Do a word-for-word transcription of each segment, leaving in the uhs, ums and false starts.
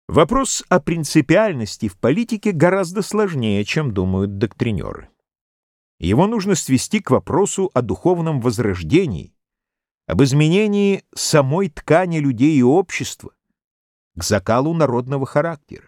Вопрос о принципиальности в политике гораздо сложнее, чем думают доктринеры. Его нужно свести к вопросу о духовном возрождении, об изменении самой ткани людей и общества, к закалу народного характера.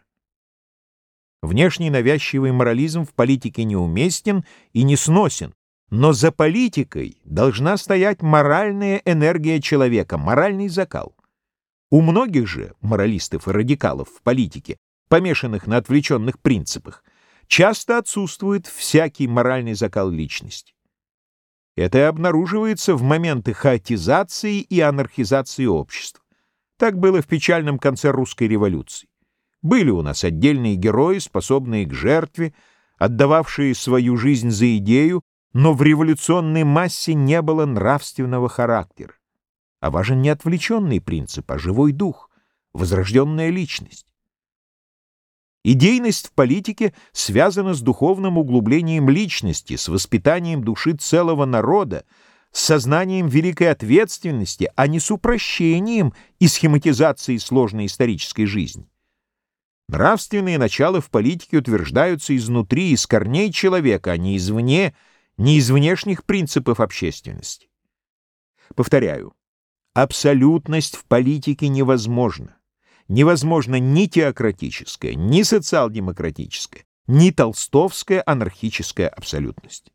Внешний навязчивый морализм в политике неуместен и не сносен, но за политикой должна стоять моральная энергия человека, моральный закал. У многих же моралистов и радикалов в политике, помешанных на отвлеченных принципах, часто отсутствует всякий моральный закал личности. Это и обнаруживается в моменты хаотизации и анархизации общества. Так было в печальном конце русской революции. Были у нас отдельные герои, способные к жертве, отдававшие свою жизнь за идею, но в революционной массе не было нравственного характера. А важен не отвлеченный принцип, а живой дух, возрожденная личность. Идейность в политике связана с духовным углублением личности, с воспитанием души целого народа, с сознанием великой ответственности, а не с упрощением и схематизацией сложной исторической жизни. Нравственные начала в политике утверждаются изнутри, из корней человека, а не извне, не из внешних принципов общественности. Повторяю, абсолютность в политике невозможна. Невозможно ни теократическая, ни социал-демократическая, ни толстовская анархическая абсолютность.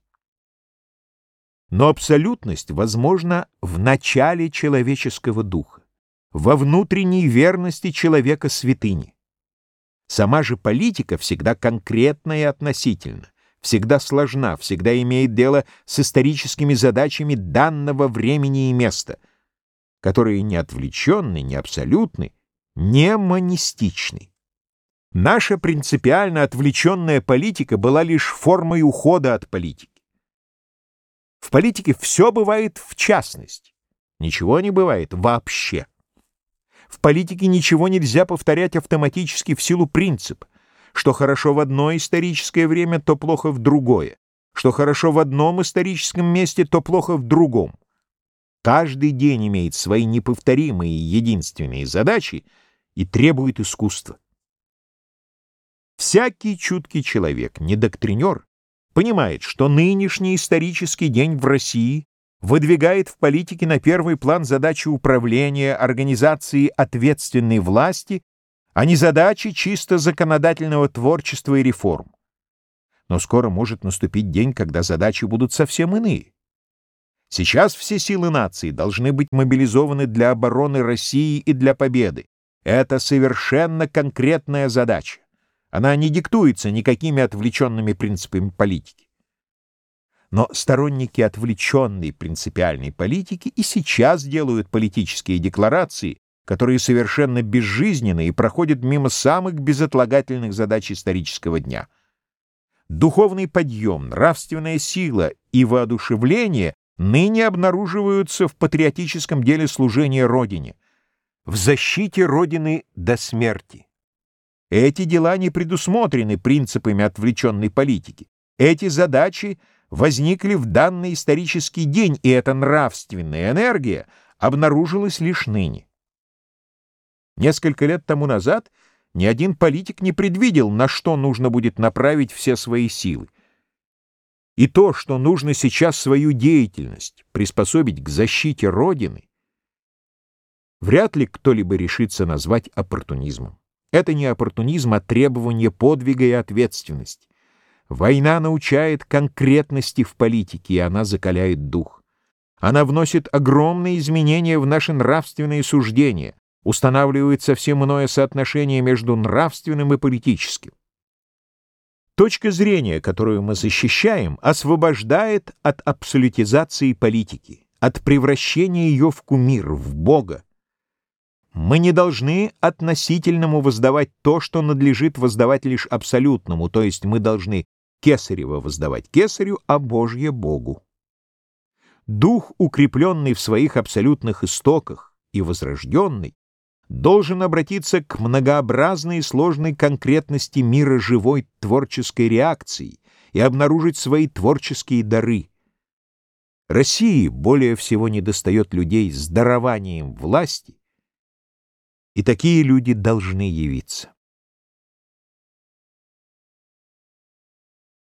Но абсолютность возможна в начале человеческого духа, во внутренней верности человека святыне. Сама же политика всегда конкретна и относительна, всегда сложна, всегда имеет дело с историческими задачами данного времени и места, которые не отвлеченны, не абсолютны, не монистичны. Наша принципиально отвлеченная политика была лишь формой ухода от политики. В политике все бывает в частности, ничего не бывает вообще. В политике ничего нельзя повторять автоматически в силу принципа. Что хорошо в одно историческое время, то плохо в другое. Что хорошо в одном историческом месте, то плохо в другом. Каждый день имеет свои неповторимые и единственные задачи и требует искусства. Всякий чуткий человек, не доктринер, понимает, что нынешний исторический день в России выдвигает в политике на первый план задачи управления, организации ответственной власти, а не задачи чисто законодательного творчества и реформ. Но скоро может наступить день, когда задачи будут совсем иные. Сейчас все силы нации должны быть мобилизованы для обороны России и для победы. Это совершенно конкретная задача. Она не диктуется никакими отвлеченными принципами политики. Но сторонники отвлеченной принципиальной политики и сейчас делают политические декларации, которые совершенно безжизненны и проходят мимо самых безотлагательных задач исторического дня. Духовный подъем, нравственная сила и воодушевление ныне обнаруживаются в патриотическом деле служения Родине, в защите Родины до смерти. Эти дела не предусмотрены принципами отвлеченной политики. Эти задачи возникли в данный исторический день, и эта нравственная энергия обнаружилась лишь ныне. Несколько лет тому назад ни один политик не предвидел, на что нужно будет направить все свои силы. И то, что нужно сейчас свою деятельность приспособить к защите Родины, вряд ли кто-либо решится назвать оппортунизмом. Это не оппортунизм, а требование подвига и ответственности. Война научает конкретности в политике, и она закаляет дух. Она вносит огромные изменения в наши нравственные суждения, устанавливает совсем иное соотношение между нравственным и политическим. Точка зрения, которую мы защищаем, освобождает от абсолютизации политики, от превращения ее в кумир, в Бога. Мы не должны относительному воздавать то, что надлежит воздавать лишь абсолютному, то есть мы должны Кесарево воздавать Кесарю, а Божье — Богу. Дух, укрепленный в своих абсолютных истоках и возрожденный, должен обратиться к многообразной и сложной конкретности мира живой творческой реакции и обнаружить свои творческие дары. России более всего недостает людей с дарованием власти и такие люди должны явиться.